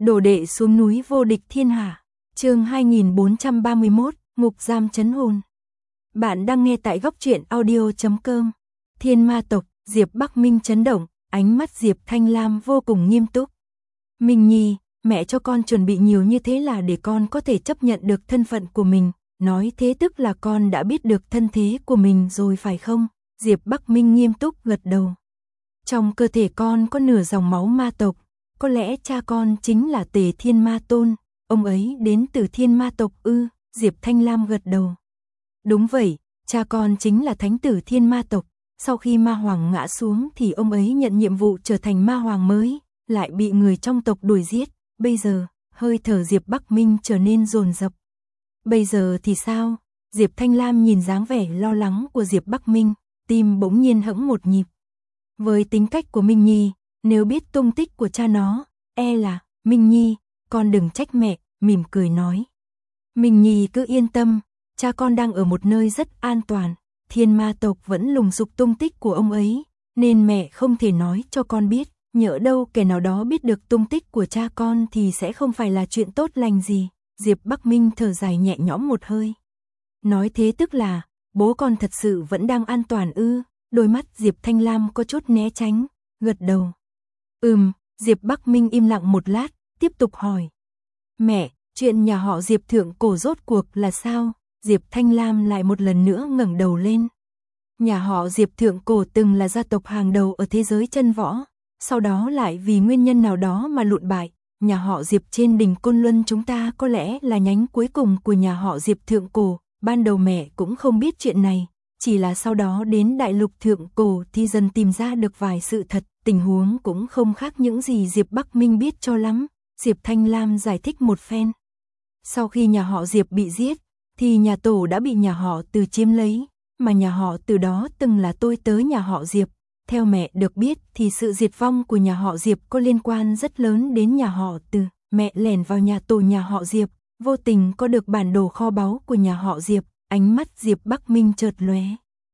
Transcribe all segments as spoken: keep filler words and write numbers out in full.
Đồ đệ xuống núi vô địch thiên hạ. Chương hai nghìn bốn trăm ba mươi mốt, ngục giam trấn hồn. Bạn đang nghe tại góc truyện audio chấm com. Thiên ma tộc, Diệp Bắc Minh chấn động, ánh mắt Diệp Thanh Lam vô cùng nghiêm túc. Minh Nhi, mẹ cho con chuẩn bị nhiều như thế là để con có thể chấp nhận được thân phận của mình, nói thế tức là con đã biết được thân thế của mình rồi phải không? Diệp Bắc Minh nghiêm túc gật đầu. Trong cơ thể con có nửa dòng máu ma tộc, có lẽ cha con chính là Tề Thiên Ma Tôn, ông ấy đến từ Thiên Ma tộc ư? Diệp Thanh Lam gật đầu. Đúng vậy, cha con chính là thánh tử Thiên Ma tộc, sau khi ma hoàng ngã xuống thì ông ấy nhận nhiệm vụ trở thành ma hoàng mới, lại bị người trong tộc đuổi giết, bây giờ, hơi thở Diệp Bắc Minh trở nên dồn dập. Bây giờ thì sao? Diệp Thanh Lam nhìn dáng vẻ lo lắng của Diệp Bắc Minh, tim bỗng nhiên hững một nhịp. Với tính cách của Minh Nhi, nếu biết tung tích của cha nó, e là, Minh Nhi, con đừng trách mẹ, mỉm cười nói. Minh Nhi cứ yên tâm, cha con đang ở một nơi rất an toàn, Thiên Ma tộc vẫn lùng sục tung tích của ông ấy, nên mẹ không thể nói cho con biết, nhỡ đâu kẻ nào đó biết được tung tích của cha con thì sẽ không phải là chuyện tốt lành gì. Diệp Bắc Minh thở dài nhẹ nhõm một hơi. Nói thế tức là, bố con thật sự vẫn đang an toàn ư? Đôi mắt Diệp Thanh Lam có chút né tránh, gật đầu. Ừm, Diệp Bắc Minh im lặng một lát, tiếp tục hỏi. Mẹ, chuyện nhà họ Diệp thượng cổ rốt cuộc là sao? Diệp Thanh Lam lại một lần nữa ngẩng đầu lên. Nhà họ Diệp thượng cổ từng là gia tộc hàng đầu ở thế giới chân võ, sau đó lại vì nguyên nhân nào đó mà lụn bại. Nhà họ Diệp trên đỉnh Côn Luân chúng ta có lẽ là nhánh cuối cùng của nhà họ Diệp thượng cổ, ban đầu mẹ cũng không biết chuyện này. Chỉ là sau đó đến đại lục thượng cổ thì dần tìm ra được vài sự thật, tình huống cũng không khác những gì Diệp Bắc Minh biết cho lắm. Diệp Thanh Lam giải thích một phen. Sau khi nhà họ Diệp bị giết, thì nhà tổ đã bị nhà họ Từ chiếm lấy, mà nhà họ Từ đó từng là tôi tớ nhà họ Diệp. Theo mẹ được biết thì sự diệt vong của nhà họ Diệp có liên quan rất lớn đến nhà họ Từ. Mẹ lẻn vào nhà tổ nhà họ Diệp, vô tình có được bản đồ kho báu của nhà họ Diệp. Ánh mắt Diệp Bắc Minh chợt lóe.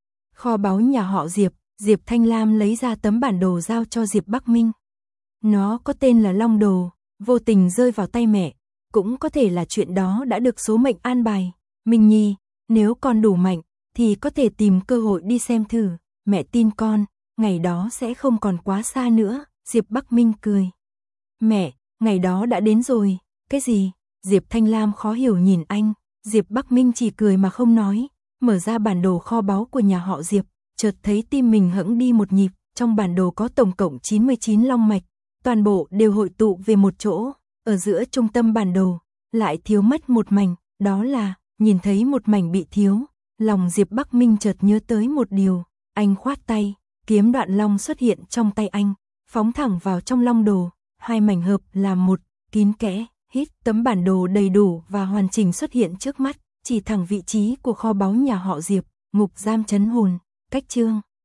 Kho báu nhà họ Diệp, Diệp Thanh Lam lấy ra tấm bản đồ giao cho Diệp Bắc Minh. Nó có tên là Long Đồ, vô tình rơi vào tay mẹ, cũng có thể là chuyện đó đã được số mệnh an bài. Minh Nhi, nếu con đủ mạnh, thì có thể tìm cơ hội đi xem thử, mẹ tin con, ngày đó sẽ không còn quá xa nữa. Diệp Bắc Minh cười. Mẹ, ngày đó đã đến rồi, cái gì? Diệp Thanh Lam khó hiểu nhìn anh. Diệp Bắc Minh chỉ cười mà không nói, mở ra bản đồ kho báu của nhà họ Diệp, chợt thấy tim mình hững đi một nhịp, trong bản đồ có tổng cộng chín mươi chín long mạch, toàn bộ đều hội tụ về một chỗ, ở giữa trung tâm bản đồ, lại thiếu mất một mảnh, đó là, nhìn thấy một mảnh bị thiếu, lòng Diệp Bắc Minh chợt nhớ tới một điều, anh khoát tay, kiếm đoạn long xuất hiện trong tay anh, phóng thẳng vào trong long đồ, hai mảnh hợp làm một, kín kẽ. Hít, tấm bản đồ đầy đủ và hoàn chỉnh xuất hiện trước mắt, chỉ thẳng vị trí của kho báu nhà họ Diệp, ngục giam trấn hồn, cách chương.